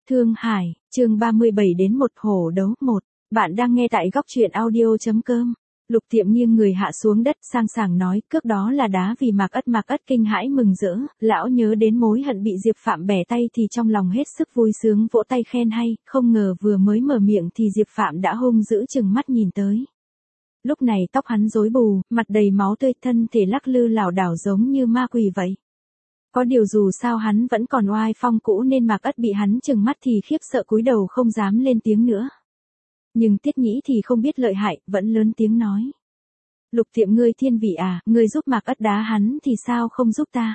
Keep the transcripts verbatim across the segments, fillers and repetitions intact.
Thương Hải, chương ba mươi bảy đến một hổ đấu một. Bạn đang nghe tại góc truyện audio.com. Lục Tiệm nghiêng người hạ xuống đất sang sảng nói, cước đó là đá vì Mạc Ất. Mạc Ất kinh hãi mừng rỡ, lão nhớ đến mối hận bị Diệp Phạm bẻ tay thì trong lòng hết sức vui sướng vỗ tay khen hay, không ngờ vừa mới mở miệng thì Diệp Phạm đã hung dữ chừng mắt nhìn tới. Lúc này tóc hắn rối bù, mặt đầy máu tươi, thân thể lắc lư lảo đảo giống như ma quỷ vậy. Có điều dù sao hắn vẫn còn oai phong cũ nên Mạc Ất bị hắn chừng mắt thì khiếp sợ cúi đầu không dám lên tiếng nữa. Nhưng Tiết Nhĩ thì không biết lợi hại, vẫn lớn tiếng nói. Lục Tiệm ngươi thiên vị à, ngươi giúp Mạc Ất đá hắn thì sao không giúp ta?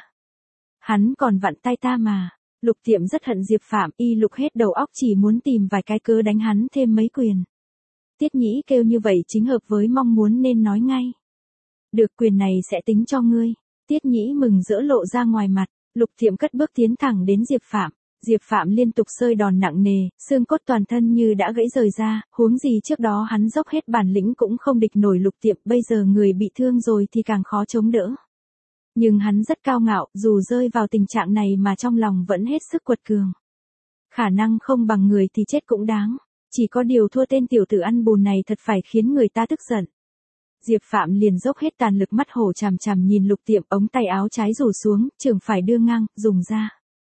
Hắn còn vặn tay ta mà. Lục Tiệm rất hận Diệp Phạm, y lục hết đầu óc chỉ muốn tìm vài cái cớ đánh hắn thêm mấy quyền. Tiết Nhĩ kêu như vậy chính hợp với mong muốn nên nói ngay. Được, quyền này sẽ tính cho ngươi. Tiết Nhĩ mừng rỡ lộ ra ngoài mặt, Lục Tiệm cất bước tiến thẳng đến Diệp Phạm. Diệp Phạm liên tục sơi đòn nặng nề, xương cốt toàn thân như đã gãy rời ra, huống gì trước đó hắn dốc hết bản lĩnh cũng không địch nổi Lục Tiệm, bây giờ người bị thương rồi thì càng khó chống đỡ. Nhưng hắn rất cao ngạo, dù rơi vào tình trạng này mà trong lòng vẫn hết sức quật cường. Khả năng không bằng người thì chết cũng đáng, chỉ có điều thua tên tiểu tử ăn bùn này thật phải khiến người ta tức giận. Diệp Phạm liền dốc hết tàn lực, mắt hổ chằm chằm nhìn Lục Tiệm, ống tay áo trái rủ xuống, trường phải đưa ngang, dùng ra.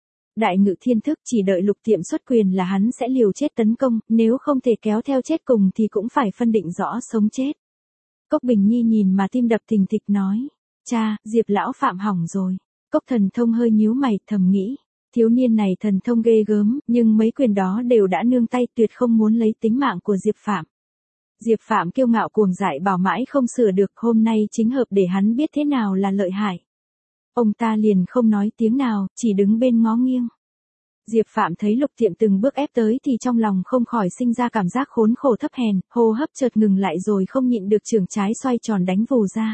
Đại ngự thiên thức, chỉ đợi Lục Tiệm xuất quyền là hắn sẽ liều chết tấn công, nếu không thể kéo theo chết cùng thì cũng phải phân định rõ sống chết. Cốc Bình Nhi nhìn mà tim đập thình thịch nói, cha, Diệp lão Phạm hỏng rồi. Cốc Thần Thông hơi nhíu mày, thầm nghĩ, thiếu niên này thần thông ghê gớm, nhưng mấy quyền đó đều đã nương tay, tuyệt không muốn lấy tính mạng của Diệp Phạm. Diệp Phạm kiêu ngạo cuồng dại bảo mãi không sửa được, hôm nay chính hợp để hắn biết thế nào là lợi hại. Ông ta liền không nói tiếng nào, chỉ đứng bên ngó nghiêng. Diệp Phạm thấy Lục Tiệm từng bước ép tới thì trong lòng không khỏi sinh ra cảm giác khốn khổ thấp hèn, hô hấp chợt ngừng lại rồi không nhịn được chưởng trái xoay tròn đánh vù ra.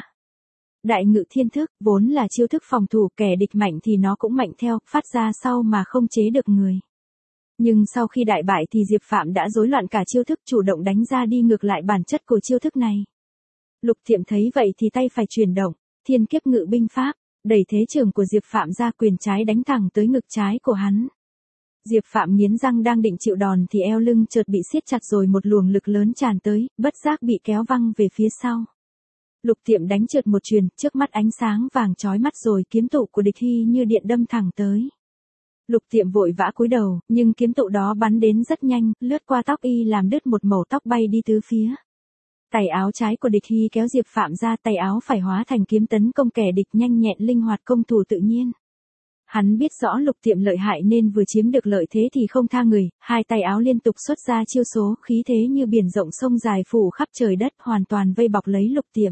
Đại ngự thiên thức, vốn là chiêu thức phòng thủ, kẻ địch mạnh thì nó cũng mạnh theo, phát ra sau mà không chế được người. Nhưng sau khi đại bại thì Diệp Phạm đã rối loạn cả chiêu thức, chủ động đánh ra đi ngược lại bản chất của chiêu thức này. Lục Tiệm thấy vậy thì tay phải chuyển động, thiên kiếp ngự binh pháp, đẩy thế trường của Diệp Phạm ra, quyền trái đánh thẳng tới ngực trái của hắn. Diệp Phạm nghiến răng đang định chịu đòn thì eo lưng chợt bị siết chặt rồi một luồng lực lớn tràn tới, bất giác bị kéo văng về phía sau. Lục Tiệm đánh trượt một chuyền, trước mắt ánh sáng vàng chói mắt rồi kiếm tụ của địch Hy như điện đâm thẳng tới. Lục Tiệm vội vã cúi đầu, nhưng kiếm tụ đó bắn đến rất nhanh, lướt qua tóc y làm đứt một mẩu tóc bay đi tứ phía. Tay áo trái của địch Hy kéo Diệp Phạm ra, tay áo phải hóa thành kiếm tấn công kẻ địch, nhanh nhẹn linh hoạt, công thủ tự nhiên. Hắn biết rõ Lục Tiệm lợi hại nên vừa chiếm được lợi thế thì không tha người, hai tay áo liên tục xuất ra chiêu số, khí thế như biển rộng sông dài phủ khắp trời đất, hoàn toàn vây bọc lấy Lục Tiệm.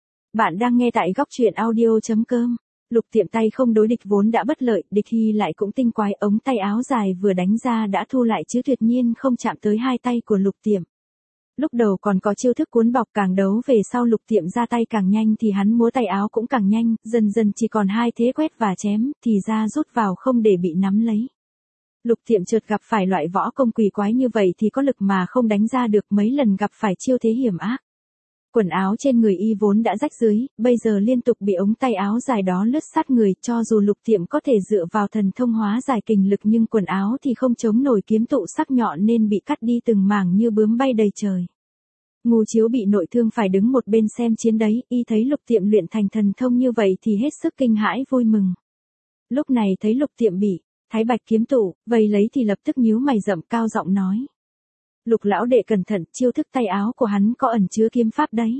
Bạn đang nghe tại góc truyện audio.com. Lục Tiệm tay không đối địch vốn đã bất lợi, địch Hy lại cũng tinh quái, ống tay áo dài vừa đánh ra đã thu lại chứ tuyệt nhiên không chạm tới hai tay của Lục Tiệm. Lúc đầu còn có chiêu thức cuốn bọc, càng đấu về sau Lục Tiệm ra tay càng nhanh thì hắn múa tay áo cũng càng nhanh, dần dần chỉ còn hai thế quét và chém, thì ra rút vào không để bị nắm lấy. Lục Tiệm chợt gặp phải loại võ công quỷ quái như vậy thì có lực mà không đánh ra được, mấy lần gặp phải chiêu thế hiểm ác. Quần áo trên người y vốn đã rách dưới, bây giờ liên tục bị ống tay áo dài đó lướt sát người, cho dù Lục Tiệm có thể dựa vào thần thông hóa giải kình lực nhưng quần áo thì không chống nổi kiếm tụ sắc nhọn nên bị cắt đi từng mảng như bướm bay đầy trời. Ngô Chiếu bị nội thương phải đứng một bên xem chiến đấy, y thấy Lục Tiệm luyện thành thần thông như vậy thì hết sức kinh hãi vui mừng. Lúc này thấy Lục Tiệm bị Thái Bạch kiếm tụ vây lấy thì lập tức nhíu mày rậm, cao giọng nói. Lục lão đệ cẩn thận, chiêu thức tay áo của hắn có ẩn chứa kiếm pháp đấy.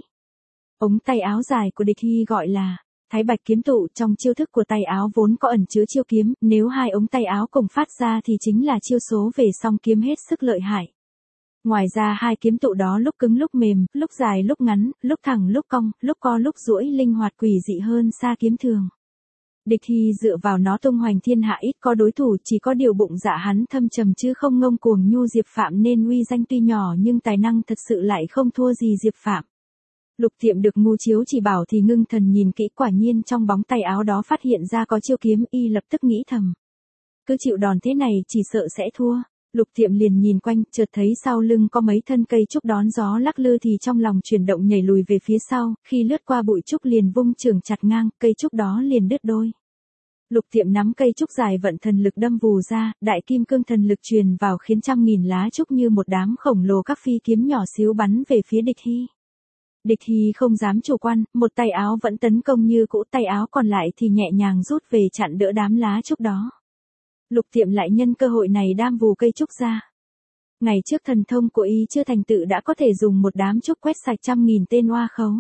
Ống tay áo dài của địch Hy gọi là Thái Bạch kiếm tụ, trong chiêu thức của tay áo vốn có ẩn chứa chiêu kiếm, nếu hai ống tay áo cùng phát ra thì chính là chiêu số về song kiếm hết sức lợi hại. Ngoài ra hai kiếm tụ đó lúc cứng lúc mềm, lúc dài lúc ngắn, lúc thẳng lúc cong, lúc co lúc duỗi, linh hoạt quỷ dị hơn xa kiếm thường. Địch Hy dựa vào nó tung hoành thiên hạ, ít có đối thủ, chỉ có điều bụng dạ hắn thâm trầm chứ không ngông cuồng nhu Diệp Phạm nên uy danh tuy nhỏ nhưng tài năng thật sự lại không thua gì Diệp Phạm. Lục Tiệm được Ngô Chiếu chỉ bảo thì ngưng thần nhìn kỹ, quả nhiên trong bóng tay áo đó phát hiện ra có chiêu kiếm, y lập tức nghĩ thầm. Cứ chịu đòn thế này chỉ sợ sẽ thua. Lục Tiệm liền nhìn quanh, chợt thấy sau lưng có mấy thân cây trúc đón gió lắc lư thì trong lòng chuyển động nhảy lùi về phía sau, khi lướt qua bụi trúc liền vung chưởng chặt ngang, cây trúc đó liền đứt đôi. Lục Tiệm nắm cây trúc dài vận thần lực đâm vù ra, đại kim cương thần lực truyền vào khiến trăm nghìn lá trúc như một đám khổng lồ các phi kiếm nhỏ xíu bắn về phía địch hy. Địch hy không dám chủ quan, một tay áo vẫn tấn công như cũ, tay áo còn lại thì nhẹ nhàng rút về chặn đỡ đám lá trúc đó. Lục Tiệm lại nhân cơ hội này đam vù cây trúc ra. Ngày trước thần thông của y chưa thành tựu đã có thể dùng một đám trúc quét sạch trăm nghìn tên oa khấu.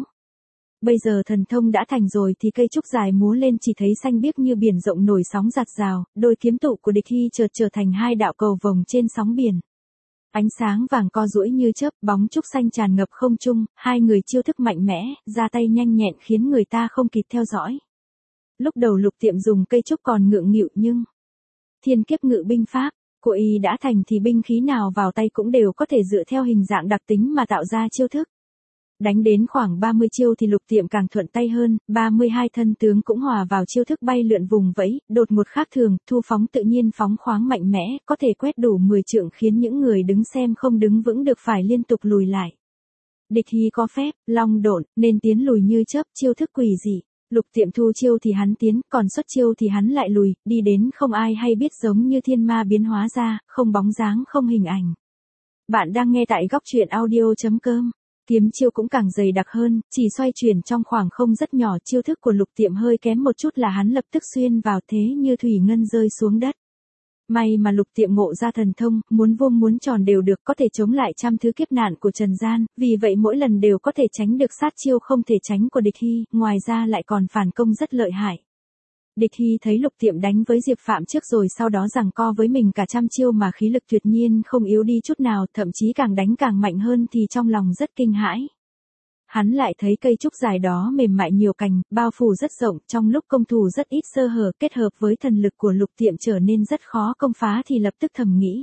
Bây giờ thần thông đã thành rồi thì cây trúc dài múa lên chỉ thấy xanh biếc như biển rộng nổi sóng giạt rào, đôi kiếm tụ của địch hy chợt trở thành hai đạo cầu vồng trên sóng biển. Ánh sáng vàng co duỗi như chớp, bóng trúc xanh tràn ngập không trung, hai người chiêu thức mạnh mẽ, ra tay nhanh nhẹn khiến người ta không kịp theo dõi. Lúc đầu Lục Tiệm dùng cây trúc còn ngượng nghịu nhưng thiên kiếp ngự binh pháp của y đã thành thì binh khí nào vào tay cũng đều có thể dựa theo hình dạng đặc tính mà tạo ra chiêu thức. Đánh đến khoảng ba mươi chiêu thì Lục Tiệm càng thuận tay hơn, ba mươi hai thân tướng cũng hòa vào chiêu thức bay lượn vùng vẫy, đột ngột khác thường, thu phóng tự nhiên phóng khoáng mạnh mẽ, có thể quét đủ mười trượng khiến những người đứng xem không đứng vững được phải liên tục lùi lại. Địch hy có phép, long độn, nên tiến lùi như chớp, chiêu thức quỷ dị. Lục Tiệm thu chiêu thì hắn tiến, còn xuất chiêu thì hắn lại lùi, đi đến không ai hay biết giống như thiên ma biến hóa ra, không bóng dáng không hình ảnh. Bạn đang nghe tại góc truyện audio chấm com. Kiếm chiêu cũng càng dày đặc hơn, chỉ xoay chuyển trong khoảng không rất nhỏ, chiêu thức của Lục Tiệm hơi kém một chút là hắn lập tức xuyên vào thế như thủy ngân rơi xuống đất. May mà Lục Tiệm ngộ ra thần thông, muốn vuông muốn tròn đều được, có thể chống lại trăm thứ kiếp nạn của trần gian, vì vậy mỗi lần đều có thể tránh được sát chiêu không thể tránh của địch hy, ngoài ra lại còn phản công rất lợi hại. Địch hy thấy Lục Tiệm đánh với Diệp Phạm trước rồi sau đó giằng co với mình cả trăm chiêu mà khí lực tuyệt nhiên không yếu đi chút nào, thậm chí càng đánh càng mạnh hơn thì trong lòng rất kinh hãi. Hắn lại thấy cây trúc dài đó mềm mại nhiều cành, bao phủ rất rộng, trong lúc công thủ rất ít sơ hở, kết hợp với thần lực của Lục Tiệm trở nên rất khó công phá thì lập tức thầm nghĩ.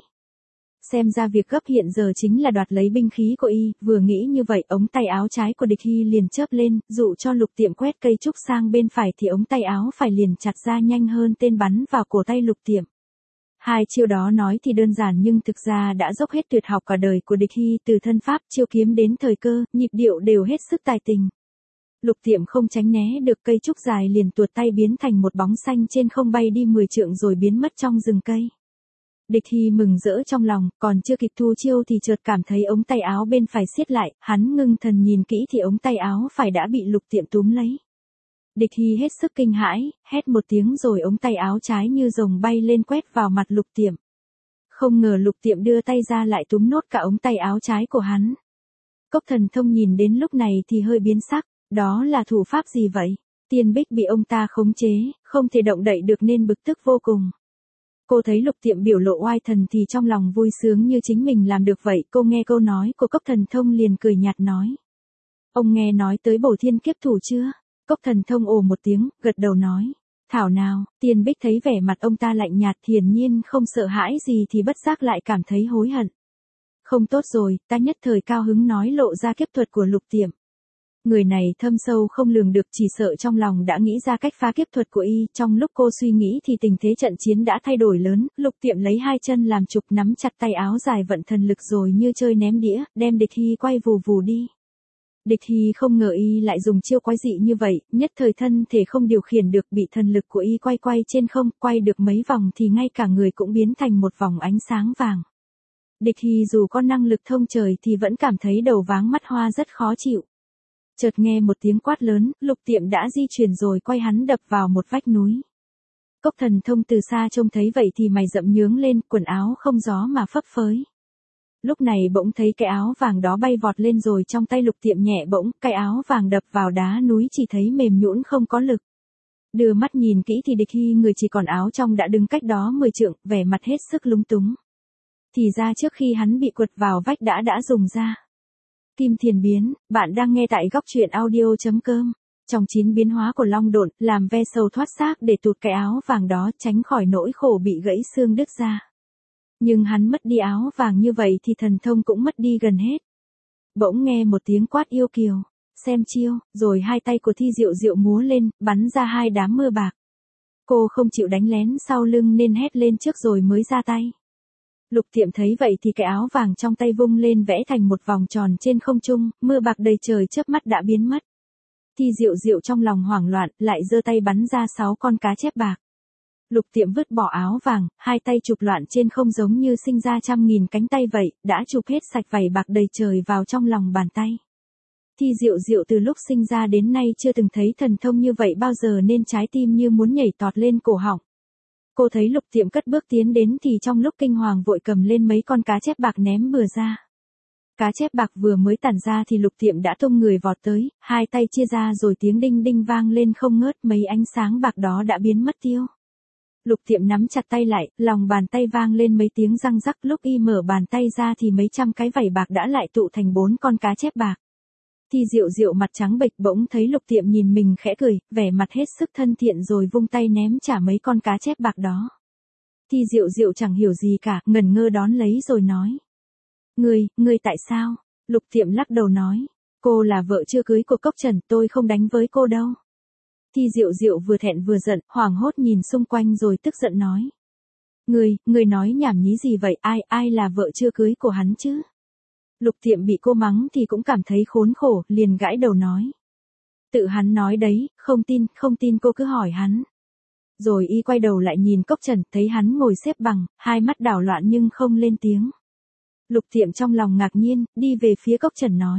Xem ra việc gấp hiện giờ chính là đoạt lấy binh khí của y, vừa nghĩ như vậy ống tay áo trái của địch hy liền chớp lên, dụ cho Lục Tiệm quét cây trúc sang bên phải thì ống tay áo phải liền chặt ra nhanh hơn tên bắn vào cổ tay Lục Tiệm. Hai chiêu đó nói thì đơn giản nhưng thực ra đã dốc hết tuyệt học cả đời của địch hy, từ thân pháp, chiêu kiếm đến thời cơ, nhịp điệu đều hết sức tài tình. Lục Tiệm không tránh né được, cây trúc dài liền tuột tay biến thành một bóng xanh trên không bay đi mười trượng rồi biến mất trong rừng cây. Địch hy mừng rỡ trong lòng, còn chưa kịp thu chiêu thì chợt cảm thấy ống tay áo bên phải siết lại, hắn ngưng thần nhìn kỹ thì ống tay áo phải đã bị Lục Tiệm túm lấy. Địch hy hết sức kinh hãi, hét một tiếng rồi ống tay áo trái như rồng bay lên quét vào mặt Lục Tiệm. Không ngờ Lục Tiệm đưa tay ra lại túm nốt cả ống tay áo trái của hắn. Cốc Thần Thông nhìn đến lúc này thì hơi biến sắc, đó là thủ pháp gì vậy? Tiên Bích bị ông ta khống chế, không thể động đậy được nên bực tức vô cùng. Cô thấy Lục Tiệm biểu lộ oai thần thì trong lòng vui sướng như chính mình làm được vậy, cô nghe câu nói của Cốc Thần Thông liền cười nhạt nói. Ông nghe nói tới bổ thiên kiếp thủ chưa? Cốc Thần Thông ồ một tiếng, gật đầu nói. Thảo nào, Tiên Bích thấy vẻ mặt ông ta lạnh nhạt hiển nhiên không sợ hãi gì thì bất giác lại cảm thấy hối hận. Không tốt rồi, ta nhất thời cao hứng nói lộ ra kiếp thuật của Lục Tiệm. Người này thâm sâu không lường được, chỉ sợ trong lòng đã nghĩ ra cách phá kiếp thuật của y, trong lúc cô suy nghĩ thì tình thế trận chiến đã thay đổi lớn, Lục Tiệm lấy hai chân làm trục nắm chặt tay áo dài vận thần lực rồi như chơi ném đĩa, đem địch hy quay vù vù đi. Địch hy không ngờ y lại dùng chiêu quái dị như vậy, nhất thời thân thể không điều khiển được, bị thần lực của y quay quay trên không, quay được mấy vòng thì ngay cả người cũng biến thành một vòng ánh sáng vàng. Địch hy dù có năng lực thông trời thì vẫn cảm thấy đầu váng mắt hoa rất khó chịu. Chợt nghe một tiếng quát lớn, Lục Tiệm đã di chuyển rồi quay hắn đập vào một vách núi. Cốc Thần Thông từ xa trông thấy vậy thì mày rậm nhướng lên, quần áo không gió mà phấp phới. Lúc này bỗng thấy cái áo vàng đó bay vọt lên rồi trong tay Lục Tiệm nhẹ bỗng, cái áo vàng đập vào đá núi chỉ thấy mềm nhũn không có lực. Đưa mắt nhìn kỹ thì địch hy người chỉ còn áo trong đã đứng cách đó mười trượng, vẻ mặt hết sức lúng túng. Thì ra trước khi hắn bị quật vào vách đã đã dùng ra Kim Thiền Biến. Bạn đang nghe tại góc truyện audio chấm com. Trong chín biến hóa của Long Độn, làm ve sầu thoát xác để tụt cái áo vàng đó, tránh khỏi nỗi khổ bị gãy xương đứt ra. Nhưng hắn mất đi áo vàng như vậy thì thần thông cũng mất đi gần hết. Bỗng nghe một tiếng quát yêu kiều, xem chiêu, rồi hai tay của Thi Diệu Diệu múa lên, bắn ra hai đám mưa bạc. Cô không chịu đánh lén sau lưng nên hét lên trước rồi mới ra tay. Lục Tiệm thấy vậy thì cái áo vàng trong tay vung lên vẽ thành một vòng tròn trên không trung, mưa bạc đầy trời chớp mắt đã biến mất. Thi Diệu Diệu trong lòng hoảng loạn, lại giơ tay bắn ra sáu con cá chép bạc. Lục Tiệm vứt bỏ áo vàng, hai tay chụp loạn trên không giống như sinh ra trăm nghìn cánh tay vậy, đã chụp hết sạch vảy bạc đầy trời vào trong lòng bàn tay. Thi Diệu Diệu từ lúc sinh ra đến nay chưa từng thấy thần thông như vậy bao giờ nên trái tim như muốn nhảy tọt lên cổ họng. Cô thấy Lục Tiệm cất bước tiến đến thì trong lúc kinh hoàng vội cầm lên mấy con cá chép bạc ném bừa ra. Cá chép bạc vừa mới tản ra thì Lục Tiệm đã tung người vọt tới, hai tay chia ra rồi tiếng đinh đinh vang lên không ngớt, mấy ánh sáng bạc đó đã biến mất tiêu. Lục Tiệm nắm chặt tay lại, lòng bàn tay vang lên mấy tiếng răng rắc, lúc y mở bàn tay ra thì mấy trăm cái vảy bạc đã lại tụ thành bốn con cá chép bạc. Thi Diệu Diệu mặt trắng bệch bỗng thấy Lục Tiệm nhìn mình khẽ cười, vẻ mặt hết sức thân thiện rồi vung tay ném trả mấy con cá chép bạc đó. Thi Diệu Diệu chẳng hiểu gì cả, ngẩn ngơ đón lấy rồi nói. Ngươi, ngươi tại sao? Lục Tiệm lắc đầu nói. Cô là vợ chưa cưới của Cốc Trần, tôi không đánh với cô đâu. Thi Diệu Diệu vừa thẹn vừa giận, hoảng hốt nhìn xung quanh rồi tức giận nói. Ngươi, ngươi nói nhảm nhí gì vậy, ai, ai là vợ chưa cưới của hắn chứ? Lục Tiệm bị cô mắng thì cũng cảm thấy khốn khổ, liền gãi đầu nói. Tự hắn nói đấy, không tin, không tin cô cứ hỏi hắn. Rồi y quay đầu lại nhìn Cốc Trần, thấy hắn ngồi xếp bằng, hai mắt đảo loạn nhưng không lên tiếng. Lục Tiệm trong lòng ngạc nhiên, đi về phía Cốc Trần nói.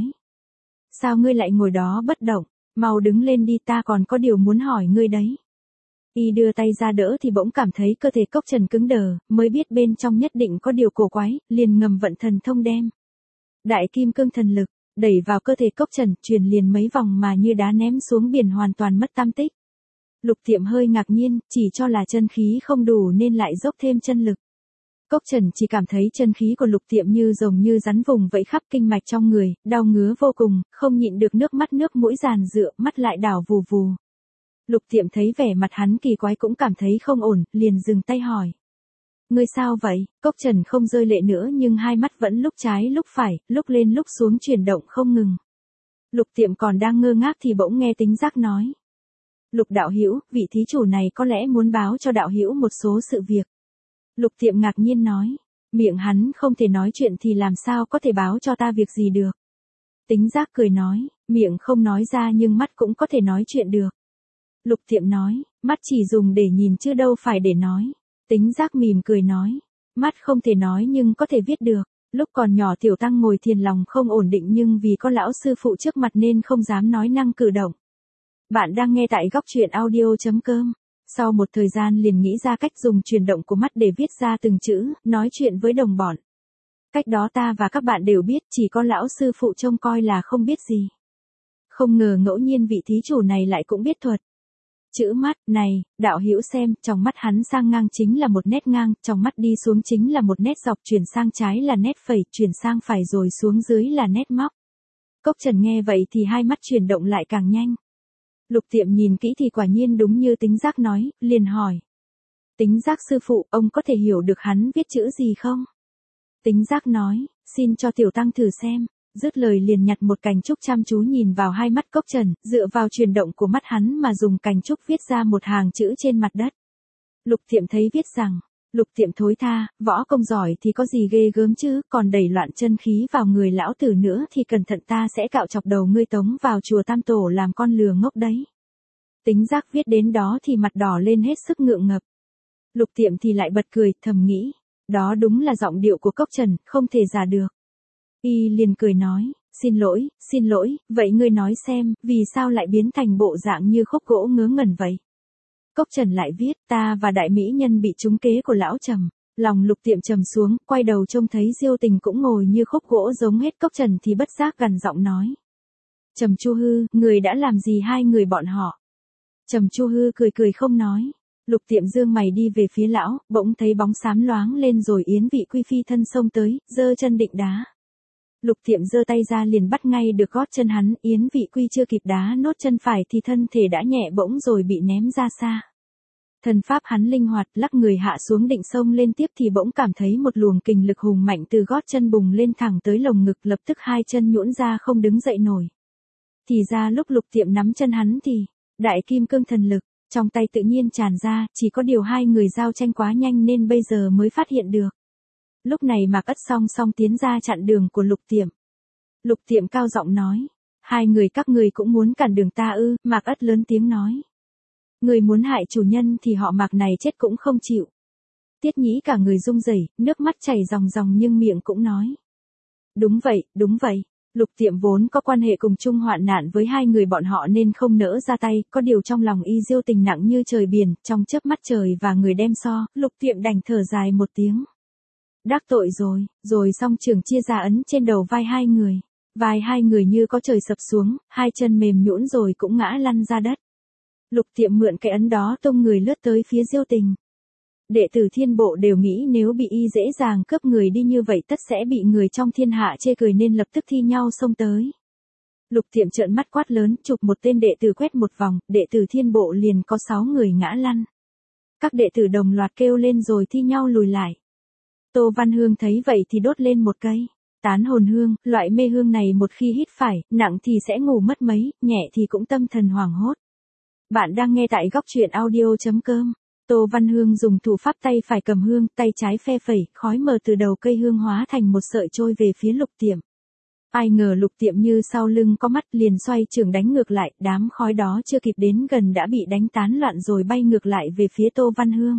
Sao ngươi lại ngồi đó bất động, mau đứng lên đi, ta còn có điều muốn hỏi ngươi đấy. Y đưa tay ra đỡ thì bỗng cảm thấy cơ thể Cốc Trần cứng đờ, mới biết bên trong nhất định có điều cổ quái, liền ngầm vận thần thông đem. Đại kim cương thần lực, đẩy vào cơ thể Cốc Trần, truyền liền mấy vòng mà như đá ném xuống biển hoàn toàn mất tăm tích. Lục Tiệm hơi ngạc nhiên, chỉ cho là chân khí không đủ nên lại dốc thêm chân lực. Cốc Trần chỉ cảm thấy chân khí của Lục Tiệm như rồng như rắn vùng vẫy khắp kinh mạch trong người, đau ngứa vô cùng, không nhịn được nước mắt nước mũi giàn giụa, mắt lại đảo vù vù. Lục Tiệm thấy vẻ mặt hắn kỳ quái cũng cảm thấy không ổn, liền dừng tay hỏi. Ngươi sao vậy? Cốc Trần không rơi lệ nữa nhưng hai mắt vẫn lúc trái lúc phải, lúc lên lúc xuống chuyển động không ngừng. Lục Tiệm còn đang ngơ ngác thì bỗng nghe Tính Giác nói. Lục đạo hữu, vị thí chủ này có lẽ muốn báo cho đạo hữu một số sự việc. Lục Tiệm ngạc nhiên nói, miệng hắn không thể nói chuyện thì làm sao có thể báo cho ta việc gì được. Tính Giác cười nói, miệng không nói ra nhưng mắt cũng có thể nói chuyện được. Lục Tiệm nói, mắt chỉ dùng để nhìn chứ đâu phải để nói. Tính Giác mỉm cười nói, mắt không thể nói nhưng có thể viết được. Lúc còn nhỏ Tiểu Tăng ngồi thiền lòng không ổn định nhưng vì có lão sư phụ trước mặt nên không dám nói năng cử động. Bạn đang nghe tại góc truyện audio chấm com. Sau một thời gian liền nghĩ ra cách dùng chuyển động của mắt để viết ra từng chữ, nói chuyện với đồng bọn. Cách đó ta và các bạn đều biết, chỉ có lão sư phụ trông coi là không biết gì. Không ngờ ngẫu nhiên vị thí chủ này lại cũng biết thuật. Chữ mắt, này, đạo hữu xem, trong mắt hắn sang ngang chính là một nét ngang, trong mắt đi xuống chính là một nét dọc, chuyển sang trái là nét phẩy, chuyển sang phải rồi xuống dưới là nét móc. Cốc Trần nghe vậy thì hai mắt chuyển động lại càng nhanh. Lục Tiệm nhìn kỹ thì quả nhiên đúng như Tính Giác nói, liền hỏi. Tính Giác sư phụ, ông có thể hiểu được hắn viết chữ gì không? Tính Giác nói, xin cho Tiểu Tăng thử xem. Dứt lời liền nhặt một cành trúc chăm chú nhìn vào hai mắt Cốc Trần, dựa vào chuyển động của mắt hắn mà dùng cành trúc viết ra một hàng chữ trên mặt đất. Lục Tiệm thấy viết rằng, Lục Tiệm thối tha, võ công giỏi thì có gì ghê gớm chứ, còn đẩy loạn chân khí vào người lão tử nữa thì cẩn thận ta sẽ cạo chọc đầu ngươi tống vào chùa Tam Tổ làm con lừa ngốc đấy. Tính Giác viết đến đó thì mặt đỏ lên hết sức ngượng ngập. Lục Tiệm thì lại bật cười, thầm nghĩ, đó đúng là giọng điệu của Cốc Trần, không thể giả được. Y liền cười nói, xin lỗi, xin lỗi, vậy ngươi nói xem, vì sao lại biến thành bộ dạng như khúc gỗ ngớ ngẩn vậy? Cốc Trần lại viết, ta và đại mỹ nhân bị trúng kế của lão Trầm. Lòng Lục Tiệm trầm xuống, quay đầu trông thấy Diêu Tình cũng ngồi như khúc gỗ giống hết Cốc Trần thì bất giác gằn giọng nói. Trầm Chu Hư, người đã làm gì hai người bọn họ? Trầm Chu Hư cười cười không nói. Lục Tiệm dương mày đi về phía lão, bỗng thấy bóng xám loáng lên rồi Yến Vị Quy phi thân xông tới, giơ chân định đá. Lục Tiệm giơ tay ra liền bắt ngay được gót chân hắn, Yến Vị Quy chưa kịp đá nốt chân phải thì thân thể đã nhẹ bỗng rồi bị ném ra xa. Thần pháp hắn linh hoạt, lắc người hạ xuống định xông lên tiếp thì bỗng cảm thấy một luồng kình lực hùng mạnh từ gót chân bùng lên thẳng tới lồng ngực, lập tức hai chân nhũn ra không đứng dậy nổi. Thì ra lúc Lục Tiệm nắm chân hắn thì, đại kim cương thần lực, trong tay tự nhiên tràn ra, chỉ có điều hai người giao tranh quá nhanh nên bây giờ mới phát hiện được. Lúc này Mạc Ất song song tiến ra chặn đường của Lục Tiệm. Lục Tiệm cao giọng nói, hai người các người cũng muốn cản đường ta ư? Mạc Ất lớn tiếng nói. Người muốn hại chủ nhân thì họ Mạc này chết cũng không chịu. Tiết Nhĩ cả người run rẩy, nước mắt chảy ròng ròng nhưng miệng cũng nói. Đúng vậy, đúng vậy. Lục Tiệm vốn có quan hệ cùng chung hoạn nạn với hai người bọn họ nên không nỡ ra tay, có điều trong lòng y Diêu tình nặng như trời biển, trong chớp mắt trời và người đem so, Lục Tiệm đành thở dài một tiếng. Đắc tội rồi, rồi song trường chia ra ấn trên đầu vai hai người. Vai hai người như có trời sập xuống, hai chân mềm nhũn rồi cũng ngã lăn ra đất. Lục Tiệm mượn cái ấn đó tung người lướt tới phía Diêu tình. Đệ tử thiên bộ đều nghĩ nếu bị y dễ dàng cướp người đi như vậy tất sẽ bị người trong thiên hạ chê cười nên lập tức thi nhau xông tới. Lục Tiệm trợn mắt quát lớn, chụp một tên đệ tử quét một vòng, đệ tử thiên bộ liền có sáu người ngã lăn. Các đệ tử đồng loạt kêu lên rồi thi nhau lùi lại. Tô Văn Hương thấy vậy thì đốt lên một cây tán hồn hương, loại mê hương này một khi hít phải, nặng thì sẽ ngủ mất mấy, nhẹ thì cũng tâm thần hoảng hốt. Bạn đang nghe tại góc truyện audio chấm com. Tô Văn Hương dùng thủ pháp tay phải cầm hương, tay trái phe phẩy, khói mờ từ đầu cây hương hóa thành một sợi trôi về phía Lục Tiệm. Ai ngờ Lục Tiệm như sau lưng có mắt liền xoay trường đánh ngược lại, đám khói đó chưa kịp đến gần đã bị đánh tán loạn rồi bay ngược lại về phía Tô Văn Hương.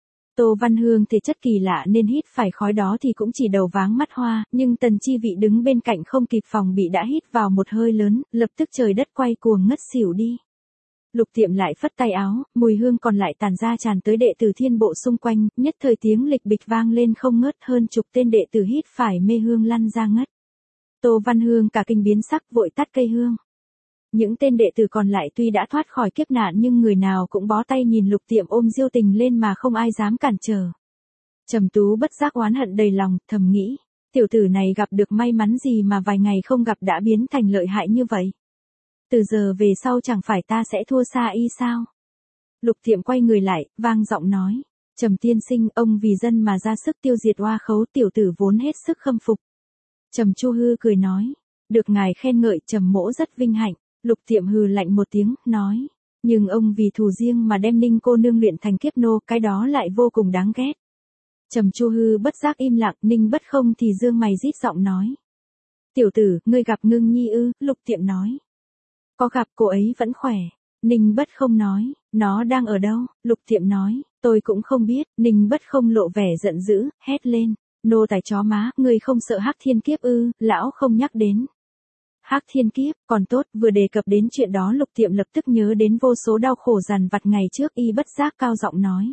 Tô Văn Hương thể chất kỳ lạ nên hít phải khói đó thì cũng chỉ đầu váng mắt hoa, nhưng Tần Chi Vị đứng bên cạnh không kịp phòng bị đã hít vào một hơi lớn, lập tức trời đất quay cuồng ngất xỉu đi. Lục Tiệm lại phất tay áo, mùi hương còn lại tàn ra tràn tới đệ tử thiên bộ xung quanh, nhất thời tiếng lịch bịch vang lên không ngớt, hơn chục tên đệ tử hít phải mê hương lăn ra ngất. Tô Văn Hương cả kinh biến sắc vội tắt cây hương. Những tên đệ tử còn lại tuy đã thoát khỏi kiếp nạn nhưng người nào cũng bó tay nhìn Lục Tiệm ôm Diêu tình lên mà không ai dám cản trở. Trầm Tú bất giác oán hận đầy lòng, thầm nghĩ, tiểu tử này gặp được may mắn gì mà vài ngày không gặp đã biến thành lợi hại như vậy. Từ giờ về sau chẳng phải ta sẽ thua xa y sao? Lục Tiệm quay người lại, vang giọng nói, Trầm tiên sinh, ông vì dân mà ra sức tiêu diệt oa khấu, tiểu tử vốn hết sức khâm phục. Trầm Chu Hư cười nói, được ngài khen ngợi, Trầm mỗ rất vinh hạnh. Lục Tiệm hừ lạnh một tiếng, nói, nhưng ông vì thù riêng mà đem Ninh cô nương luyện thành kiếp nô, cái đó lại vô cùng đáng ghét. Trầm Chu Hư bất giác im lặng, Ninh Bất Không thì dương mày rít giọng nói, tiểu tử, ngươi gặp Ngưng Nhi ư? Lục Tiệm nói, có gặp, cô ấy vẫn khỏe. Ninh Bất Không nói, nó đang ở đâu? Lục Tiệm nói, tôi cũng không biết. Ninh Bất Không lộ vẻ giận dữ, hét lên, nô tài chó má, ngươi không sợ Hắc Thiên Kiếp ư? Lão không nhắc đến Hắc Thiên Kiếp, còn tốt, vừa đề cập đến chuyện đó Lục Tiệm lập tức nhớ đến vô số đau khổ dằn vặt ngày trước, y bất giác cao giọng nói.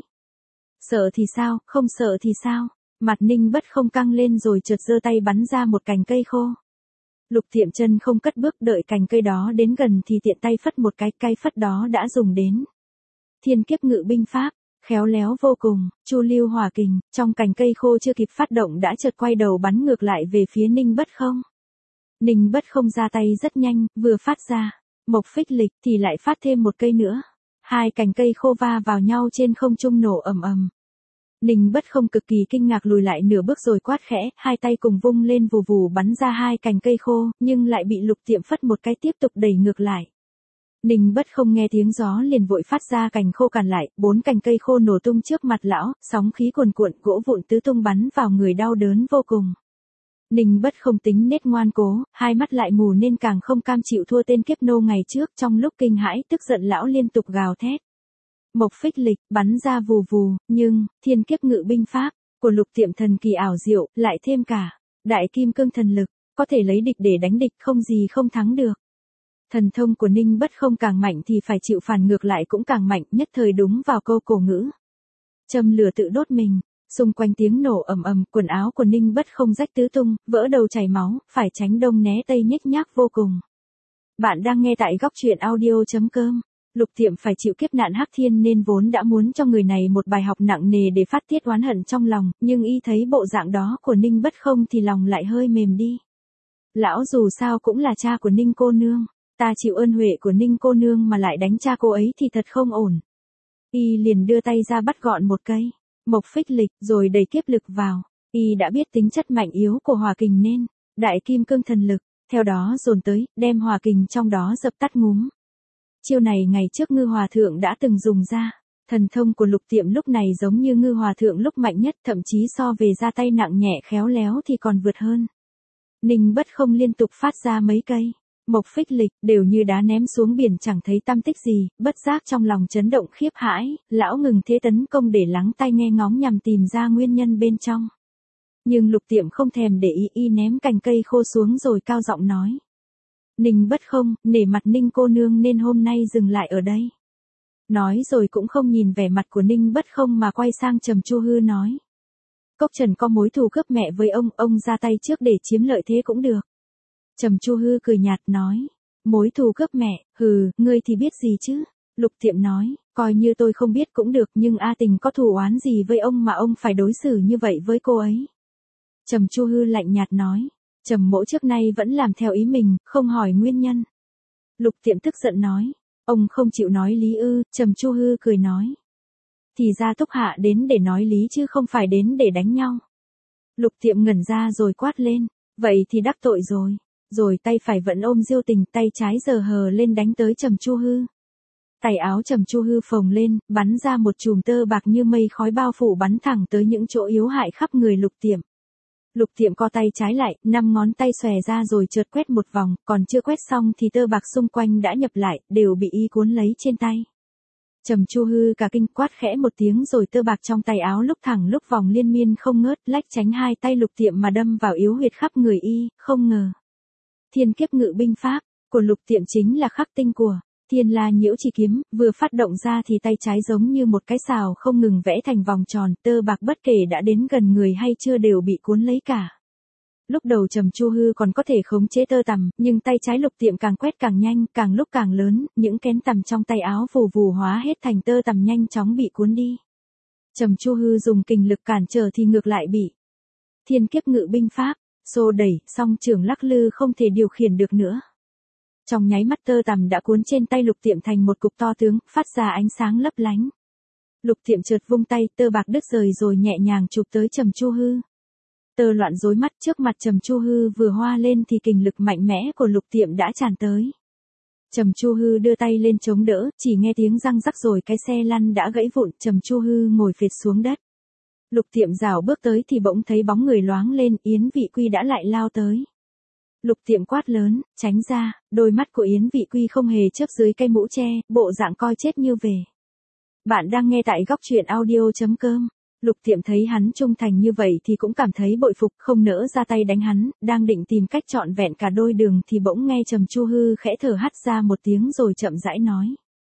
Sợ thì sao, không sợ thì sao? Mặt Ninh Bất Không căng lên rồi chợt giơ tay bắn ra một cành cây khô. Lục Tiệm chân không cất bước đợi cành cây đó đến gần thì tiện tay phất một cái, cây phất đó đã dùng đến Thiên Kiếp ngự binh pháp, khéo léo vô cùng, Chu Lưu Hỏa Kình, trong cành cây khô chưa kịp phát động đã chợt quay đầu bắn ngược lại về phía Ninh Bất Không. Ninh Bất Không ra tay rất nhanh, vừa phát ra mộc phích lịch thì lại phát thêm một cây nữa. Hai cành cây khô va vào nhau trên không trung nổ ầm ầm. Ninh Bất Không cực kỳ kinh ngạc lùi lại nửa bước rồi quát khẽ, hai tay cùng vung lên vù vù bắn ra hai cành cây khô, nhưng lại bị Lục Tiệm phất một cái tiếp tục đẩy ngược lại. Ninh Bất Không nghe tiếng gió liền vội phát ra cành khô cản lại, bốn cành cây khô nổ tung trước mặt lão, sóng khí cuồn cuộn, gỗ vụn tứ tung bắn vào người đau đớn vô cùng. Ninh Bất Không tính nết ngoan cố, hai mắt lại mù nên càng không cam chịu thua tên kiếp nô ngày trước, trong lúc kinh hãi tức giận lão liên tục gào thét. Mộc phích lịch, bắn ra vù vù, nhưng, Thiên Kiếp ngự binh pháp, của Lục Tiệm thần kỳ ảo diệu, lại thêm cả, đại kim cương thần lực, có thể lấy địch để đánh địch không gì không thắng được. Thần thông của Ninh Bất Không càng mạnh thì phải chịu phản ngược lại cũng càng mạnh, nhất thời đúng vào câu cổ ngữ. Châm lửa tự đốt mình. Xung quanh tiếng nổ ầm ầm, quần áo của Ninh Bất Không rách tứ tung, vỡ đầu chảy máu, phải tránh đông né tây nhếch nhác vô cùng. Bạn đang nghe tại góc truyện audio chấm com. Lục Tiệm phải chịu kiếp nạn Hắc Thiên nên vốn đã muốn cho người này một bài học nặng nề để phát tiết oán hận trong lòng, nhưng y thấy bộ dạng đó của Ninh Bất Không thì lòng lại hơi mềm đi. Lão dù sao cũng là cha của Ninh cô nương, ta chịu ơn huệ của Ninh cô nương mà lại đánh cha cô ấy thì thật không ổn. Y liền đưa tay ra bắt gọn một cây mộc phích lịch rồi đẩy kiếp lực vào. Y đã biết tính chất mạnh yếu của hỏa kình nên đại kim cương thần lực, theo đó dồn tới, đem hỏa kình trong đó dập tắt ngúm. Chiêu này ngày trước Ngư Hòa Thượng đã từng dùng ra. Thần thông của Lục Tiệm lúc này giống như Ngư Hòa Thượng lúc mạnh nhất, thậm chí so về ra tay nặng nhẹ khéo léo thì còn vượt hơn. Ninh Bất Không liên tục phát ra mấy cây Mộc Phích Lịch, đều như đá ném xuống biển chẳng thấy tăm tích gì, bất giác trong lòng chấn động khiếp hãi, lão ngừng thế tấn công để lắng tai nghe ngóng nhằm tìm ra nguyên nhân bên trong. Nhưng Lục Tiệm không thèm để ý, y ném cành cây khô xuống rồi cao giọng nói. Ninh Bất Không, nể mặt Ninh cô nương nên hôm nay dừng lại ở đây. Nói rồi cũng không nhìn vẻ mặt của Ninh Bất Không mà quay sang Trầm Chu Hư nói. Cốc Trần có mối thù cướp mẹ với ông, ông ra tay trước để chiếm lợi thế cũng được. Trầm Chu Hư cười nhạt nói. Mối thù cướp mẹ, hừ, ngươi thì biết gì chứ? Lục Tiệm nói, coi như tôi không biết cũng được, nhưng A Tình có thù oán gì với ông mà ông phải đối xử như vậy với cô ấy? Trầm Chu Hư lạnh nhạt nói. Trầm mỗ trước nay vẫn làm theo ý mình, không hỏi nguyên nhân. Lục Tiệm tức giận nói. Ông không chịu nói lý ư? Trầm Chu Hư cười nói. Thì ra Thúc Hạ đến để nói lý chứ không phải đến để đánh nhau. Lục Tiệm ngẩn ra rồi quát lên. Vậy thì đắc tội rồi. Rồi tay phải vẫn ôm Diêu Tình, tay trái giơ hờ lên đánh tới Trầm Chu Hư. Tay áo Trầm Chu Hư phồng lên, bắn ra một chùm tơ bạc như mây khói bao phủ bắn thẳng tới những chỗ yếu hại khắp người Lục Tiệm. Lục Tiệm co tay trái lại, năm ngón tay xòe ra rồi chợt quét một vòng, còn chưa quét xong thì tơ bạc xung quanh đã nhập lại, đều bị y cuốn lấy trên tay. Trầm Chu Hư cả kinh, quát khẽ một tiếng rồi tơ bạc trong tay áo lúc thẳng lúc vòng liên miên không ngớt, lách tránh hai tay Lục Tiệm mà đâm vào yếu huyệt khắp người y, không ngờ. Thiên Kiếp Ngự Binh Pháp của Lục Tiệm chính là khắc tinh của Thiên La Nhiễu Chi Kiếm, vừa phát động ra thì tay trái giống như một cái sào không ngừng vẽ thành vòng tròn, tơ bạc bất kể đã đến gần người hay chưa đều bị cuốn lấy cả. Lúc đầu Trầm Chu Hư còn có thể khống chế tơ tằm, nhưng tay trái Lục Tiệm càng quét càng nhanh, càng lúc càng lớn, những kén tằm trong tay áo vù vù hóa hết thành tơ tằm nhanh chóng bị cuốn đi. Trầm Chu Hư dùng kình lực cản trở thì ngược lại bị Thiên Kiếp Ngự Binh Pháp xô đẩy, song trường lắc lư không thể điều khiển được nữa. Trong nháy mắt tơ tằm đã cuốn trên tay Lục Tiệm thành một cục to tướng, phát ra ánh sáng lấp lánh. Lục Tiệm chợt vung tay, tơ bạc đứt rời rồi nhẹ nhàng chụp tới Trầm Chu Hư. Tơ loạn rối mắt, trước mặt Trầm Chu Hư vừa hoa lên thì kình lực mạnh mẽ của Lục Tiệm đã tràn tới. Trầm Chu Hư đưa tay lên chống đỡ, chỉ nghe tiếng răng rắc rồi cái xe lăn đã gãy vụn, Trầm Chu Hư ngồi phịch xuống đất. Lục Tiệm rảo bước tới thì bỗng thấy bóng người loáng lên, Yến Vị Quy đã lại lao tới. Lục Tiệm quát lớn, tránh ra, đôi mắt của Yến Vị Quy không hề chớp dưới cây mũ che, bộ dạng coi chết như về. Bạn đang nghe tại góc truyện audio chấm com. Lục Tiệm thấy hắn trung thành như vậy thì cũng cảm thấy bội phục, không nỡ ra tay đánh hắn, đang định tìm cách trọn vẹn cả đôi đường thì bỗng nghe Trầm Chu Hư khẽ thở hắt ra một tiếng rồi chậm rãi nói.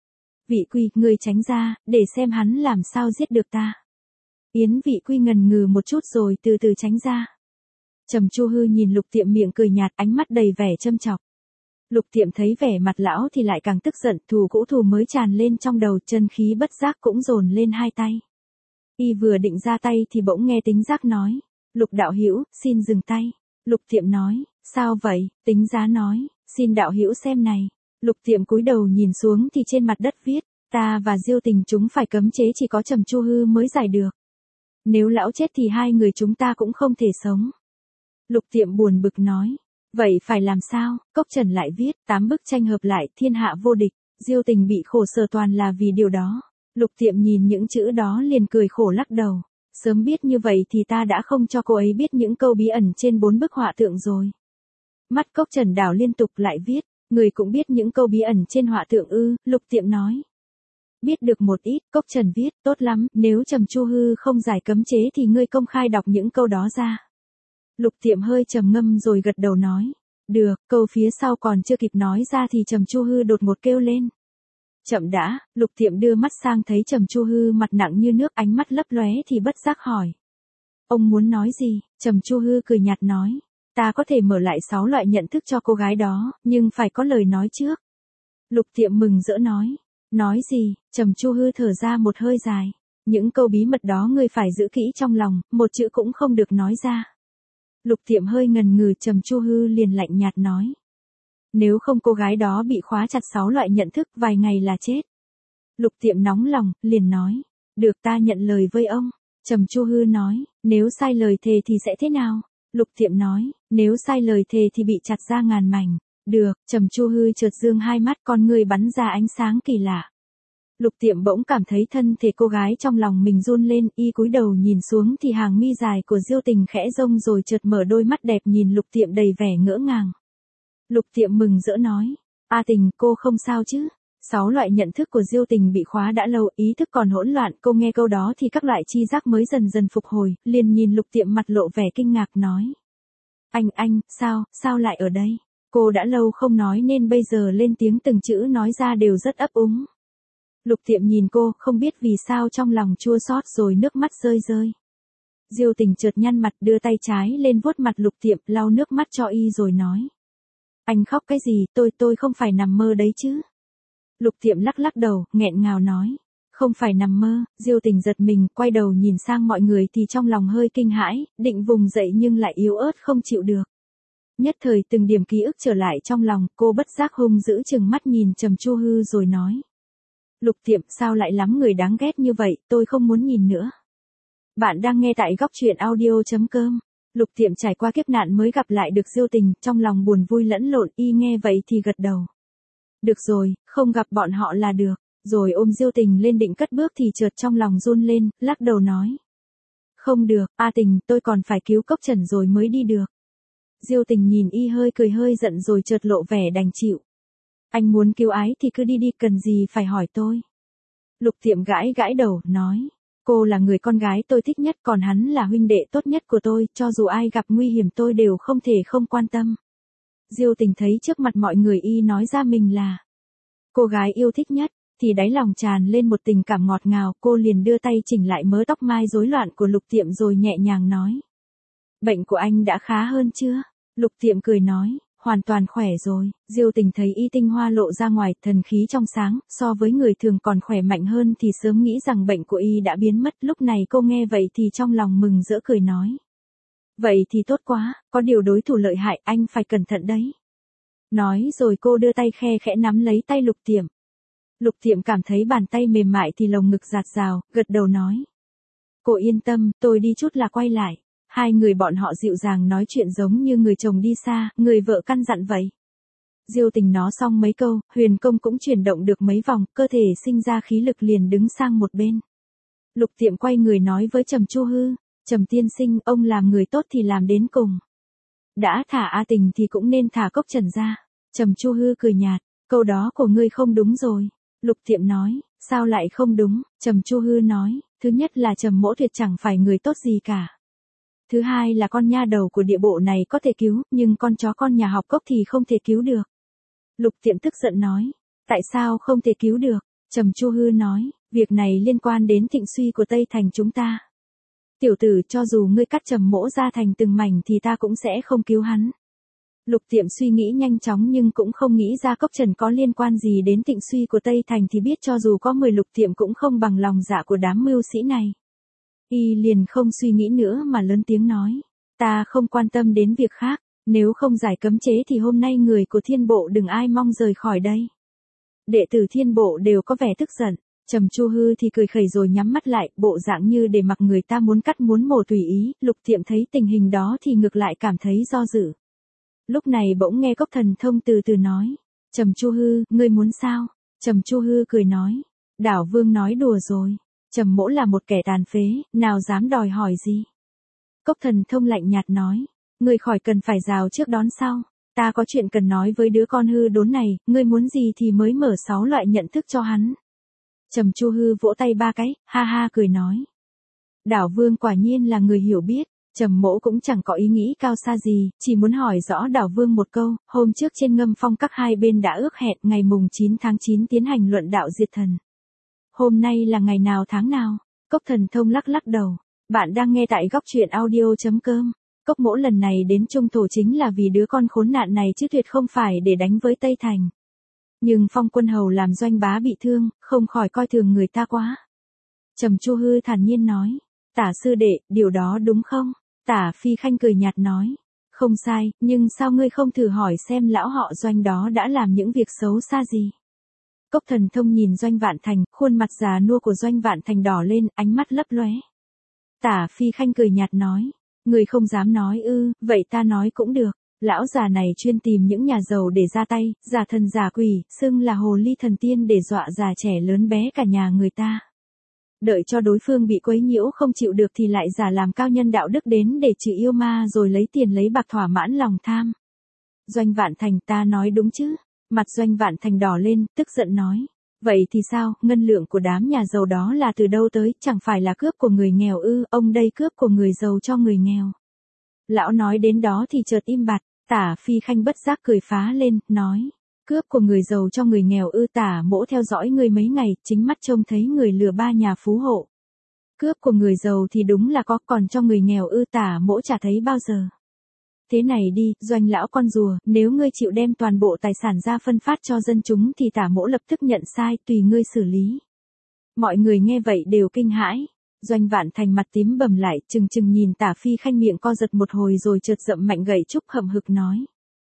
Vị Quy, ngươi tránh ra, để xem hắn làm sao giết được ta. Yến Vị Quy ngần ngừ một chút rồi từ từ tránh ra. Trầm Chu Hư nhìn Lục Tiệm miệng cười nhạt, ánh mắt đầy vẻ châm chọc. Lục Tiệm thấy vẻ mặt lão thì lại càng tức giận, thù cũ thù mới tràn lên trong đầu, chân khí bất giác cũng dồn lên hai tay. Y vừa định ra tay thì bỗng nghe Tính Giác nói, Lục đạo hữu, xin dừng tay. Lục Tiệm nói, sao vậy? Tính Giá nói, xin đạo hữu xem này. Lục Tiệm cúi đầu nhìn xuống thì trên mặt đất viết, ta và Diêu Tình chúng phải cấm chế chỉ có Trầm Chu Hư mới giải được. Nếu lão chết thì hai người chúng ta cũng không thể sống. Lục Tiệm buồn bực nói, vậy phải làm sao? Cốc Trần lại viết, tám bức tranh hợp lại, thiên hạ vô địch, Diêu Tình bị khổ sở toàn là vì điều đó. Lục Tiệm nhìn những chữ đó liền cười khổ lắc đầu, sớm biết như vậy thì ta đã không cho cô ấy biết những câu bí ẩn trên bốn bức họa tượng rồi. Mắt Cốc Trần đảo liên tục lại viết, người cũng biết những câu bí ẩn trên họa tượng ư? Lục Tiệm nói. Biết được một ít, Cốc Trần viết, tốt lắm, nếu Trầm Chu Hư không giải cấm chế thì ngươi công khai đọc những câu đó ra. Lục Tiệm hơi trầm ngâm rồi gật đầu nói, được, câu phía sau còn chưa kịp nói ra thì Trầm Chu Hư đột ngột kêu lên. Chậm đã, Lục Tiệm đưa mắt sang thấy Trầm Chu Hư mặt nặng như nước, ánh mắt lấp lóe thì bất giác hỏi. Ông muốn nói gì? Trầm Chu Hư cười nhạt nói, ta có thể mở lại sáu loại nhận thức cho cô gái đó, nhưng phải có lời nói trước. Lục Tiệm mừng rỡ nói, nói gì? Trầm Chu Hư thở ra một hơi dài, những câu bí mật đó ngươi phải giữ kỹ trong lòng, một chữ cũng không được nói ra. Lục Tiệm hơi ngần ngừ, Trầm Chu Hư liền lạnh nhạt nói. Nếu không cô gái đó bị khóa chặt sáu loại nhận thức vài ngày là chết. Lục Tiệm nóng lòng, liền nói. Được, ta nhận lời với ông. Trầm Chu Hư nói, nếu sai lời thề thì sẽ thế nào? Lục Tiệm nói, nếu sai lời thề thì bị chặt ra ngàn mảnh. Được, Trầm Chu Hư chợt dương hai mắt, con người bắn ra ánh sáng kỳ lạ. Lục Tiệm bỗng cảm thấy thân thể cô gái trong lòng mình run lên, y cúi đầu nhìn xuống thì hàng mi dài của Diêu Tình khẽ rông rồi chợt mở đôi mắt đẹp nhìn Lục Tiệm đầy vẻ ngỡ ngàng. Lục Tiệm mừng rỡ nói. A Tình, cô không sao chứ? Sáu loại nhận thức của Diêu Tình bị khóa đã lâu, ý thức còn hỗn loạn, cô nghe câu đó thì các loại chi giác mới dần dần phục hồi, liền nhìn Lục Tiệm mặt lộ vẻ kinh ngạc nói. Anh, anh, sao, sao lại ở đây? Cô đã lâu không nói nên bây giờ lên tiếng từng chữ nói ra đều rất ấp úng. Lục Tiệm nhìn cô, không biết vì sao trong lòng chua xót rồi nước mắt rơi rơi. Diêu Tình chợt nhăn mặt đưa tay trái lên vuốt mặt Lục Tiệm, lau nước mắt cho y rồi nói. Anh khóc cái gì, tôi tôi không phải nằm mơ đấy chứ. Lục Tiệm lắc lắc đầu, nghẹn ngào nói. Không phải nằm mơ. Diêu Tình giật mình, quay đầu nhìn sang mọi người thì trong lòng hơi kinh hãi, định vùng dậy nhưng lại yếu ớt không chịu được. Nhất thời từng điểm ký ức trở lại trong lòng, cô bất giác hung dữ chừng mắt nhìn Trầm Chu Hư rồi nói. Lục Tiệm, sao lại lắm người đáng ghét như vậy, tôi không muốn nhìn nữa. Bạn đang nghe tại góc truyện audio.com. Lục Tiệm trải qua kiếp nạn mới gặp lại được Diêu Tình, trong lòng buồn vui lẫn lộn, y nghe vậy thì gật đầu. Được rồi, không gặp bọn họ là được. Rồi ôm Diêu Tình lên định cất bước thì chợt trong lòng run lên, lắc đầu nói. Không được, A Tình, tôi còn phải cứu Cốc Trần rồi mới đi được. Diêu Tình nhìn y hơi cười hơi giận rồi chợt lộ vẻ đành chịu. Anh muốn cứu ái thì cứ đi đi, cần gì phải hỏi tôi. Lục Tiệm gãi gãi đầu, nói. Cô là người con gái tôi thích nhất, còn hắn là huynh đệ tốt nhất của tôi, cho dù ai gặp nguy hiểm tôi đều không thể không quan tâm. Diêu Tình thấy trước mặt mọi người y nói ra mình là cô gái yêu thích nhất, thì đáy lòng tràn lên một tình cảm ngọt ngào, cô liền đưa tay chỉnh lại mớ tóc mai rối loạn của Lục Tiệm rồi nhẹ nhàng nói. Bệnh của anh đã khá hơn chưa? Lục Tiệm cười nói, hoàn toàn khỏe rồi. Diêu Tình thấy y tinh hoa lộ ra ngoài, thần khí trong sáng, so với người thường còn khỏe mạnh hơn thì sớm nghĩ rằng bệnh của y đã biến mất, lúc này cô nghe vậy thì trong lòng mừng rỡ cười nói. Vậy thì tốt quá, có điều đối thủ lợi hại, anh phải cẩn thận đấy. Nói rồi cô đưa tay khe khẽ nắm lấy tay Lục Tiệm. Lục Tiệm cảm thấy bàn tay mềm mại thì lồng ngực dạt dào, gật đầu nói. Cô yên tâm, tôi đi chút là quay lại. Hai người bọn họ dịu dàng nói chuyện giống như người chồng đi xa, người vợ căn dặn vậy. Diêu Tình nói xong mấy câu, huyền công cũng chuyển động được mấy vòng, cơ thể sinh ra khí lực liền đứng sang một bên. Lục Tiệm quay người nói với Trầm Chu Hư, Trầm tiên sinh, ông làm người tốt thì làm đến cùng. Đã thả A Tình thì cũng nên thả Cốc Trần ra. Trầm Chu Hư cười nhạt, câu đó của ngươi không đúng rồi. Lục Tiệm nói, sao lại không đúng? Trầm Chu Hư nói, thứ nhất là Trầm Mỗ Tuyệt chẳng phải người tốt gì cả. Thứ hai là con nha đầu của địa bộ này có thể cứu, nhưng con chó con nhà học Cốc thì không thể cứu được. Lục Tiệm tức giận nói, tại sao không thể cứu được? Trầm Chu Hư nói, việc này liên quan đến thịnh suy của Tây Thành chúng ta. Tiểu tử, cho dù ngươi cắt Trầm Mỗ ra thành từng mảnh thì ta cũng sẽ không cứu hắn. Lục Tiệm suy nghĩ nhanh chóng nhưng cũng không nghĩ ra Cốc Trần có liên quan gì đến thịnh suy của Tây Thành, thì biết cho dù có mười Lục Tiệm cũng không bằng lòng dạ của đám mưu sĩ này. Y liền không suy nghĩ nữa mà lớn tiếng nói, ta không quan tâm đến việc khác, nếu không giải cấm chế thì hôm nay người của Thiên Bộ đừng ai mong rời khỏi đây. Đệ tử Thiên Bộ đều có vẻ tức giận. Trầm Chu Hư thì cười khẩy rồi nhắm mắt lại, bộ dạng như để mặc người ta muốn cắt muốn mổ tùy ý. Lục Tiệm thấy tình hình đó thì ngược lại cảm thấy do dự. Lúc này bỗng nghe Cốc Thần Thông từ từ nói, Trầm Chu Hư, ngươi muốn sao? Trầm Chu Hư cười nói, Đảo Vương nói đùa rồi. Trầm Mỗ là một kẻ tàn phế, nào dám đòi hỏi gì? Cốc Thần Thông lạnh nhạt nói, ngươi khỏi cần phải rào trước đón sau. Ta có chuyện cần nói với đứa con hư đốn này, ngươi muốn gì thì mới mở sáu loại nhận thức cho hắn. Trầm Chu Hư vỗ tay ba cái, ha ha cười nói. Đảo Vương quả nhiên là người hiểu biết. Trầm Mỗ cũng chẳng có ý nghĩ cao xa gì, chỉ muốn hỏi rõ Đảo Vương một câu, hôm trước trên Ngâm Phong các hai bên đã ước hẹn ngày mùng chín tháng chín tiến hành luận đạo diệt thần. Hôm nay là ngày nào tháng nào? Cốc Thần Thông lắc lắc đầu. Bạn đang nghe tại góc truyện audio.com. Cốc Mỗ lần này đến Trung Thổ chính là vì đứa con khốn nạn này chứ tuyệt không phải để đánh với Tây Thành. Nhưng Phong Quân Hầu làm Doanh Bá bị thương, không khỏi coi thường người ta quá. Trầm Chu Hư thản nhiên nói. Tả sư đệ, điều đó đúng không? Tả Phi Khanh cười nhạt nói. Không sai, nhưng sao ngươi không thử hỏi xem lão họ Doanh đó đã làm những việc xấu xa gì? Cốc Thần Thông nhìn Doanh Vạn Thành, khuôn mặt già nua của Doanh Vạn Thành đỏ lên, ánh mắt lấp lóe. Tả Phi Khanh cười nhạt nói. Người không dám nói ư, vậy ta nói cũng được. Lão già này chuyên tìm những nhà giàu để ra tay, giả thần giả quỷ, xưng là hồ ly thần tiên để dọa già trẻ lớn bé cả nhà người ta. Đợi cho đối phương bị quấy nhiễu không chịu được thì lại giả làm cao nhân đạo đức đến để trừ yêu ma rồi lấy tiền lấy bạc thỏa mãn lòng tham. Doanh Vạn Thành, ta nói đúng chứ? Mặt Doanh Vạn Thành đỏ lên, tức giận nói. Vậy thì sao, ngân lượng của đám nhà giàu đó là từ đâu tới, chẳng phải là cướp của người nghèo ư, ông đây cướp của người giàu cho người nghèo. Lão nói đến đó thì chợt im bặt, Tả Phi Khanh bất giác cười phá lên, nói. Cướp của người giàu cho người nghèo ư, Tả mỗ theo dõi người mấy ngày, chính mắt trông thấy người lừa ba nhà phú hộ. Cướp của người giàu thì đúng là có, còn cho người nghèo ư, Tả mỗ chả thấy bao giờ. Thế này đi, Doanh lão con rùa, nếu ngươi chịu đem toàn bộ tài sản ra phân phát cho dân chúng thì Tả mỗ lập tức nhận sai, tùy ngươi xử lý. Mọi người nghe vậy đều kinh hãi. Doanh Vạn Thành mặt tím bầm lại, chừng chừng nhìn Tả Phi Khanh, miệng co giật một hồi rồi chợt dậm mạnh gậy trúc hậm hực nói.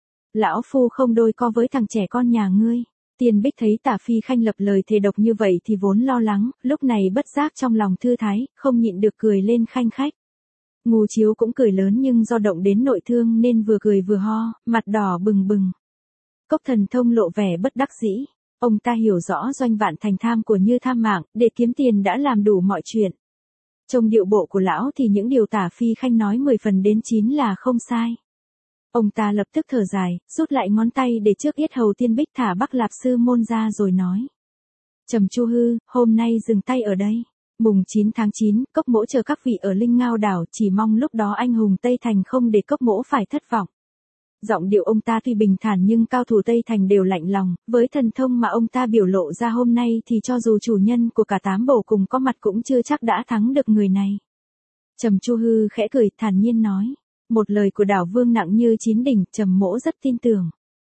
Lão phu không đôi co với thằng trẻ con nhà ngươi. Tiền Bích thấy Tả Phi Khanh lập lời thề độc như vậy thì vốn lo lắng, lúc này bất giác trong lòng thư thái, không nhịn được cười lên khanh khách. Ngô Chiếu cũng cười lớn nhưng do động đến nội thương nên vừa cười vừa ho, mặt đỏ bừng bừng. Cốc Thần Thông lộ vẻ bất đắc dĩ. Ông ta hiểu rõ Doanh Vạn Thành tham của như tham mạng, để kiếm tiền đã làm đủ mọi chuyện. Trong điệu bộ của lão thì những điều Tả Phi Khanh nói mười phần đến chín là không sai. Ông ta lập tức thở dài, rút lại ngón tay để trước yết hầu Tiên Bích thả Bắc Lạp Sư Môn ra rồi nói. Trầm Chu Hư, hôm nay dừng tay ở đây. Mùng chín tháng chín, Cốc Mỗ chờ các vị ở Linh Ngao đảo, chỉ mong lúc đó anh hùng Tây Thành không để Cốc Mỗ phải thất vọng. Giọng điệu ông ta tuy bình thản nhưng cao thủ Tây Thành đều lạnh lòng, với thần thông mà ông ta biểu lộ ra hôm nay thì cho dù chủ nhân của cả tám bổ cùng có mặt cũng chưa chắc đã thắng được người này. Trầm Chu Hư khẽ cười, thản nhiên nói. Một lời của đảo vương nặng như chín đỉnh, Trầm Mỗ rất tin tưởng.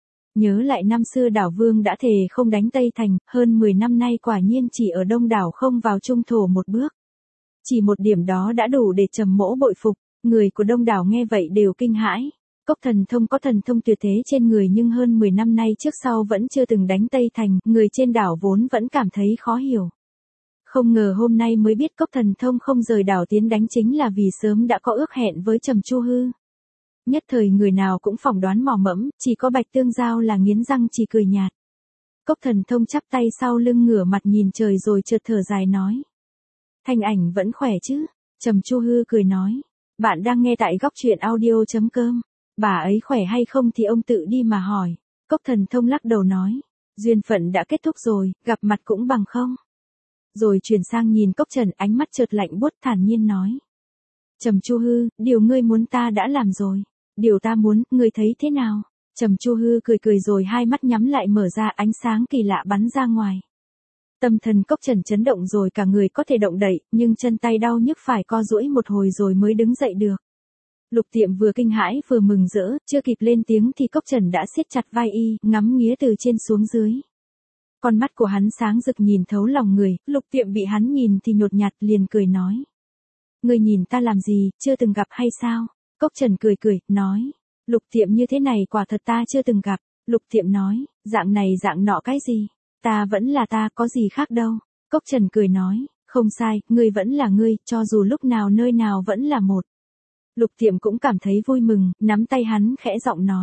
Nhớ lại năm xưa đảo vương đã thề không đánh Tây Thành, hơn mười năm nay quả nhiên chỉ ở đông đảo không vào trung thổ một bước. Chỉ một điểm đó đã đủ để Trầm Mỗ bội phục, người của đông đảo nghe vậy đều kinh hãi. Cốc Thần Thông có thần thông tuyệt thế trên người nhưng hơn mười năm nay trước sau vẫn chưa từng đánh Tây Thành, người trên đảo vốn vẫn cảm thấy khó hiểu. Không ngờ hôm nay mới biết Cốc Thần Thông không rời đảo tiến đánh chính là vì sớm đã có ước hẹn với Trầm Chu Hư. Nhất thời người nào cũng phỏng đoán mò mẫm, chỉ có Bạch Tương Giao là nghiến răng chỉ cười nhạt. Cốc Thần Thông chắp tay sau lưng ngửa mặt nhìn trời rồi chợt thở dài nói. Thanh Ảnh vẫn khỏe chứ? Trầm Chu Hư cười nói. Bạn đang nghe tại góc truyện audio chấm com. Bà ấy khỏe hay không thì ông tự đi mà hỏi. Cốc Thần Thông lắc đầu nói. Duyên phận đã kết thúc rồi, gặp mặt cũng bằng không. Rồi chuyển sang nhìn Cốc Trần, ánh mắt chợt lạnh buốt, thản nhiên nói. Trầm Chu Hư, điều ngươi muốn ta đã làm rồi. Điều ta muốn, ngươi thấy thế nào? Trầm Chu Hư cười cười rồi hai mắt nhắm lại mở ra, ánh sáng kỳ lạ bắn ra ngoài. Tâm thần Cốc Trần chấn động rồi cả người có thể động đậy, nhưng chân tay đau nhức phải co duỗi một hồi rồi mới đứng dậy được. Lục Tiệm vừa kinh hãi vừa mừng rỡ, chưa kịp lên tiếng thì Cốc Trần đã siết chặt vai y, ngắm nghía từ trên xuống dưới. Con mắt của hắn sáng rực nhìn thấu lòng người, Lục Tiệm bị hắn nhìn thì nhột nhạt liền cười nói. Ngươi nhìn ta làm gì, chưa từng gặp hay sao? Cốc Trần cười cười, nói. Lục Tiệm như thế này quả thật ta chưa từng gặp. Lục Tiệm nói, dạng này dạng nọ cái gì? Ta vẫn là ta, có gì khác đâu. Cốc Trần cười nói, không sai, ngươi vẫn là ngươi, cho dù lúc nào nơi nào vẫn là một. Lục Tiệm cũng cảm thấy vui mừng, nắm tay hắn khẽ giọng nói.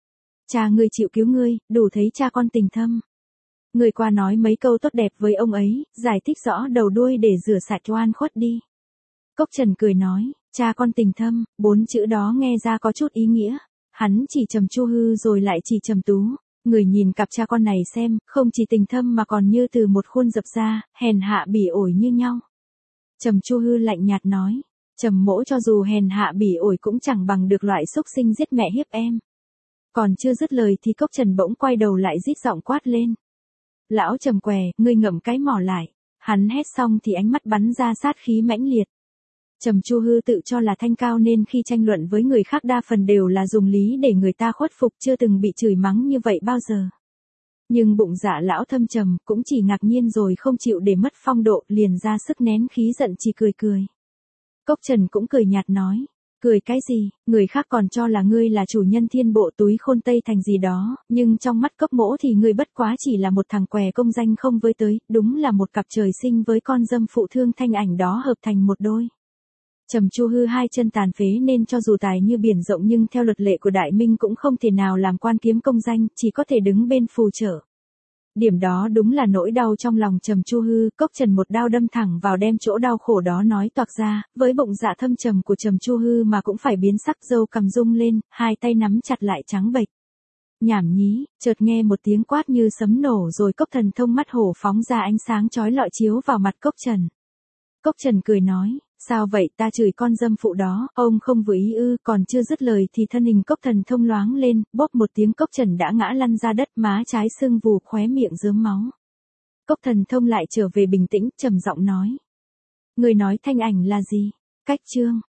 Cha ngươi chịu cứu ngươi, đủ thấy cha con tình thâm. Ngươi qua nói mấy câu tốt đẹp với ông ấy, giải thích rõ đầu đuôi để rửa sạch oan khuất đi. Cốc Trần cười nói, cha con tình thâm, bốn chữ đó nghe ra có chút ý nghĩa. Hắn chỉ Trầm Chu Hư rồi lại chỉ Trầm Tú. Người nhìn cặp cha con này xem, không chỉ tình thâm mà còn như từ một khuôn dập ra, hèn hạ bỉ ổi như nhau. Trầm Chu Hư lạnh nhạt nói. Trầm Mỗ cho dù hèn hạ bỉ ổi cũng chẳng bằng được loại xúc sinh giết mẹ hiếp em. Còn chưa dứt lời thì Cốc Trần bỗng quay đầu lại rít giọng quát lên. Lão Trầm què, ngươi ngậm cái mỏ lại. Hắn hét xong thì ánh mắt bắn ra sát khí mãnh liệt. Trầm Chu Hư tự cho là thanh cao nên khi tranh luận với người khác đa phần đều là dùng lý để người ta khuất phục, chưa từng bị chửi mắng như vậy bao giờ. Nhưng bụng dạ lão thâm trầm, cũng chỉ ngạc nhiên rồi không chịu để mất phong độ, liền ra sức nén khí giận chỉ cười cười. Cốc Trần cũng cười nhạt nói, cười cái gì, người khác còn cho là ngươi là chủ nhân thiên bộ túi khôn Tây Thành gì đó, nhưng trong mắt Cốc Mỗ thì ngươi bất quá chỉ là một thằng què công danh không với tới, đúng là một cặp trời sinh với con dâm phụ thương Thanh Ảnh đó hợp thành một đôi. Trầm Chu Hư hai chân tàn phế nên cho dù tài như biển rộng nhưng theo luật lệ của Đại Minh cũng không thể nào làm quan kiếm công danh, chỉ có thể đứng bên phù trợ. Điểm đó đúng là nỗi đau trong lòng Trầm Chu Hư. Cốc Trần một đao đâm thẳng vào đem chỗ đau khổ đó nói toạc ra, với bụng dạ thâm trầm của Trầm Chu Hư mà cũng phải biến sắc, râu cằm rung lên, hai tay nắm chặt lại trắng bệch. Nhảm nhí, chợt nghe một tiếng quát như sấm nổ rồi Cốc Thần Thông mắt hổ phóng ra ánh sáng chói lọi chiếu vào mặt Cốc Trần. Cốc Trần cười nói, sao vậy, ta chửi con dâm phụ đó, ông không vừa ý ư, còn chưa dứt lời thì thân hình Cốc Thần Thông loáng lên, bóp một tiếng Cốc Trần đã ngã lăn ra đất, má trái sưng vù, khóe miệng rớm máu. Cốc Thần Thông lại trở về bình tĩnh, trầm giọng nói. Người nói thanh ảnh là gì? Cách chương.